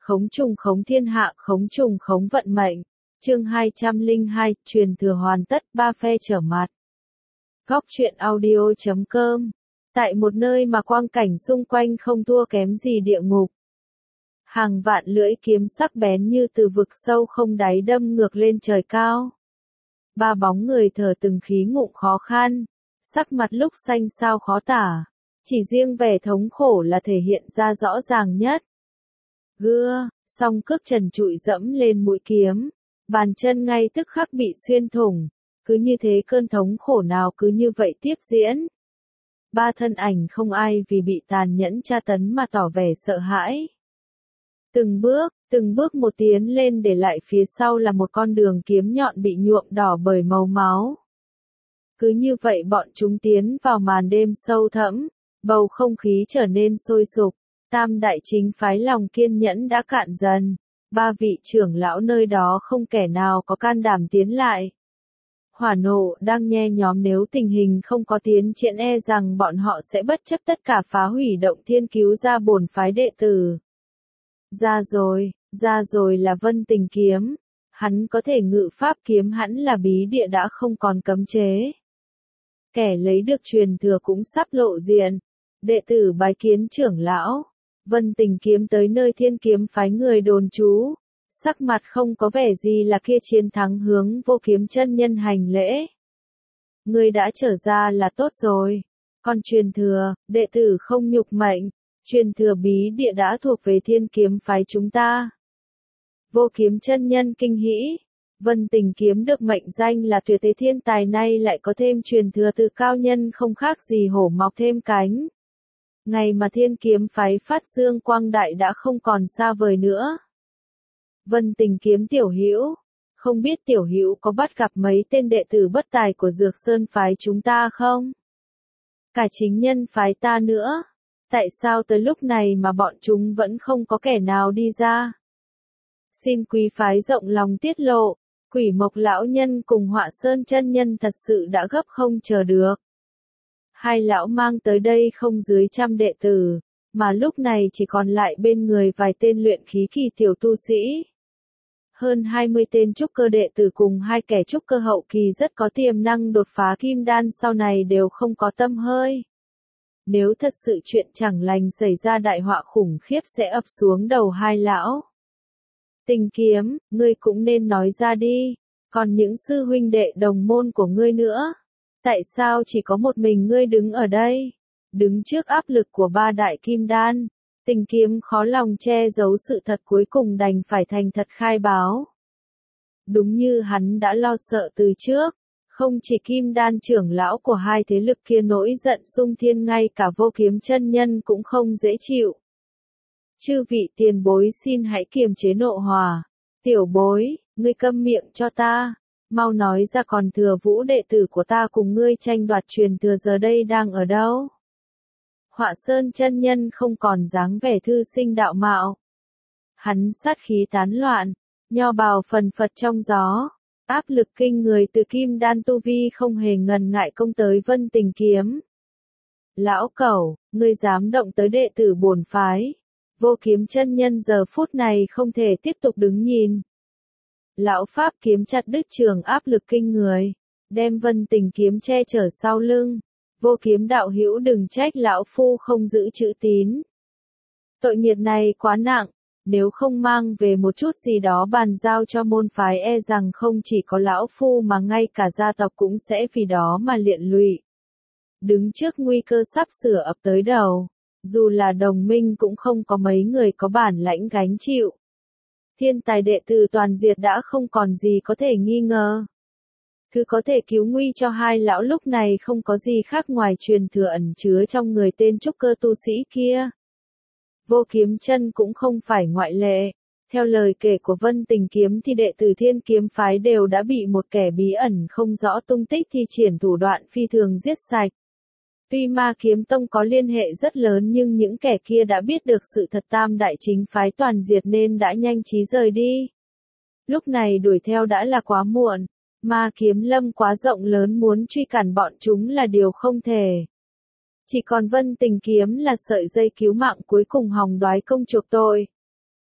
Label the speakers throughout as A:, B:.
A: khống trùng khống thiên hạ, khống trùng khống vận mệnh. Chương 202, truyền thừa hoàn tất, ba phe trở mặt. Góc truyện audio.com. Tại một nơi mà quang cảnh xung quanh không thua kém gì địa ngục. Hàng vạn lưỡi kiếm sắc bén như từ vực sâu không đáy đâm ngược lên trời cao. Ba bóng người thở từng khí ngụm khó khăn, sắc mặt lúc xanh xao khó tả. Chỉ riêng vẻ thống khổ là thể hiện ra rõ ràng nhất. Gưa, song cước trần trụi dẫm lên mũi kiếm, bàn chân ngay tức khắc bị xuyên thủng, cứ như thế cơn thống khổ nào cứ như vậy tiếp diễn. Ba thân ảnh không ai vì bị tàn nhẫn tra tấn mà tỏ vẻ sợ hãi. Từng bước một tiến lên để lại phía sau là một con đường kiếm nhọn bị nhuộm đỏ bởi màu máu. Cứ như vậy bọn chúng tiến vào màn đêm sâu thẫm, bầu không khí trở nên sôi sục, tam đại chính phái lòng kiên nhẫn đã cạn dần, ba vị trưởng lão nơi đó không kẻ nào có can đảm tiến lại. Hỏa nộ đang nhe nhóm, nếu tình hình không có tiến triển e rằng bọn họ sẽ bất chấp tất cả phá hủy động thiên cứu ra bổn phái đệ tử. Ra rồi là Vân Tình kiếm, hắn có thể ngự pháp kiếm, hẳn là bí địa đã không còn cấm chế. Kẻ lấy được truyền thừa cũng sắp lộ diện, đệ tử bái kiến trưởng lão. Vân Tình kiếm tới nơi thiên kiếm phái người đồn trú, sắc mặt không có vẻ gì là kia chiến thắng hướng Vô Kiếm chân nhân hành lễ. Ngươi đã trở ra là tốt rồi, còn truyền thừa, đệ tử không nhục mệnh, truyền thừa bí địa đã thuộc về thiên kiếm phái chúng ta. Vô Kiếm chân nhân kinh hỉ, Vân Tình kiếm được mệnh danh là tuyệt thế thiên tài, nay lại có thêm truyền thừa từ cao nhân, không khác gì hổ mọc thêm cánh. Ngày mà thiên kiếm phái phát dương quang đại đã không còn xa vời nữa. Vân Tình kiếm tiểu hữu, không biết tiểu hữu có bắt gặp mấy tên đệ tử bất tài của Dược Sơn phái chúng ta không? Cả chính nhân phái ta nữa, tại sao tới lúc này mà bọn chúng vẫn không có kẻ nào đi ra? Xin quý phái rộng lòng tiết lộ, Quỷ Mộc lão nhân cùng Họa Sơn chân nhân thật sự đã gấp không chờ được. Hai lão mang tới đây không dưới 100 đệ tử, mà lúc này chỉ còn lại bên người vài tên luyện khí kỳ tiểu tu sĩ. Hơn 20 tên trúc cơ đệ tử cùng hai kẻ trúc cơ hậu kỳ rất có tiềm năng đột phá kim đan sau này đều không có tâm hơi. Nếu thật sự chuyện chẳng lành xảy ra, đại họa khủng khiếp sẽ ập xuống đầu hai lão. Tình kiếm, ngươi cũng nên nói ra đi, còn những sư huynh đệ đồng môn của ngươi nữa. Tại sao chỉ có một mình ngươi đứng ở đây? Đứng trước áp lực của ba đại kim đan, Tình kiếm khó lòng che giấu sự thật, cuối cùng đành phải thành thật khai báo. Đúng như hắn đã lo sợ từ trước, không chỉ kim đan trưởng lão của hai thế lực kia nổi giận xung thiên, ngay cả Vô Kiếm chân nhân cũng không dễ chịu. Chư vị tiền bối xin hãy kiềm chế nộ hỏa. Tiểu bối, ngươi câm miệng cho ta. Mau nói ra, còn Thừa Vũ đệ tử của ta cùng ngươi tranh đoạt truyền thừa giờ đây đang ở đâu? Họa Sơn chân nhân không còn dáng vẻ thư sinh đạo mạo. Hắn sát khí tán loạn, nho bào phần phật trong gió, áp lực kinh người từ kim đan tu vi không hề ngần ngại công tới Vân Tình kiếm. Lão cẩu, ngươi dám động tới đệ tử bổn phái? Vô Kiếm chân nhân giờ phút này không thể tiếp tục đứng nhìn. Lão pháp kiếm chặt đứt trường áp lực kinh người, đem Vân Tình kiếm che chở sau lưng. Vô Kiếm đạo hữu đừng trách lão phu không giữ chữ tín. Tội nghiệp này quá nặng, nếu không mang về một chút gì đó bàn giao cho môn phái, e rằng không chỉ có lão phu mà ngay cả gia tộc cũng sẽ vì đó mà liện lụy. Đứng trước nguy cơ sắp sửa ập tới đầu, dù là đồng minh cũng không có mấy người có bản lãnh gánh chịu. Thiên tài đệ tử toàn diệt đã không còn gì có thể nghi ngờ. Thứ có thể cứu nguy cho hai lão lúc này không có gì khác ngoài truyền thừa ẩn chứa trong người tên trúc cơ tu sĩ kia. Vô Kiếm chân cũng không phải ngoại lệ. Theo lời kể của Vân Tình kiếm thì đệ tử thiên kiếm phái đều đã bị một kẻ bí ẩn không rõ tung tích thi triển thủ đoạn phi thường giết sạch. Tuy Ma Kiếm Tông có liên hệ rất lớn nhưng những kẻ kia đã biết được sự thật tam đại chính phái toàn diệt nên đã nhanh trí rời đi. Lúc này đuổi theo đã là quá muộn. Ma Kiếm Lâm quá rộng lớn, muốn truy cản bọn chúng là điều không thể. Chỉ còn Vân Tình kiếm là sợi dây cứu mạng cuối cùng hòng đoái công chuộc tội.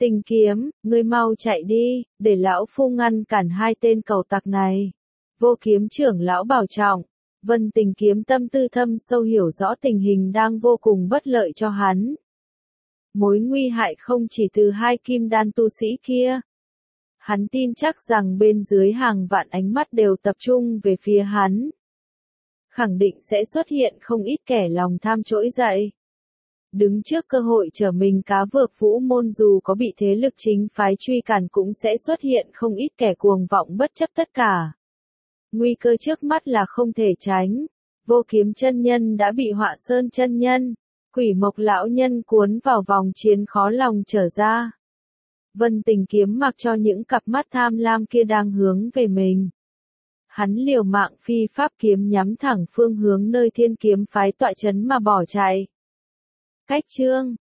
A: Tình kiếm, ngươi mau chạy đi, để lão phu ngăn cản hai tên cầu tặc này. Vô Kiếm trưởng lão bảo trọng. Vân Tình kiếm tâm tư thâm sâu hiểu rõ tình hình đang vô cùng bất lợi cho hắn. Mối nguy hại không chỉ từ hai kim đan tu sĩ kia. Hắn tin chắc rằng bên dưới hàng vạn ánh mắt đều tập trung về phía hắn. Khẳng định sẽ xuất hiện không ít kẻ lòng tham trỗi dậy. Đứng trước cơ hội trở mình cá vược Vũ Môn, dù có bị thế lực chính phái truy cản cũng sẽ xuất hiện không ít kẻ cuồng vọng bất chấp tất cả. Nguy cơ trước mắt là không thể tránh. Vô Kiếm chân nhân đã bị Họa Sơn chân nhân, Quỷ Mộc lão nhân cuốn vào vòng chiến khó lòng trở ra. Vân Tình kiếm mặc cho những cặp mắt tham lam kia đang hướng về mình. Hắn liều mạng phi pháp kiếm nhắm thẳng phương hướng nơi Thiên Kiếm phái tọa trấn mà bỏ chạy. Cách chương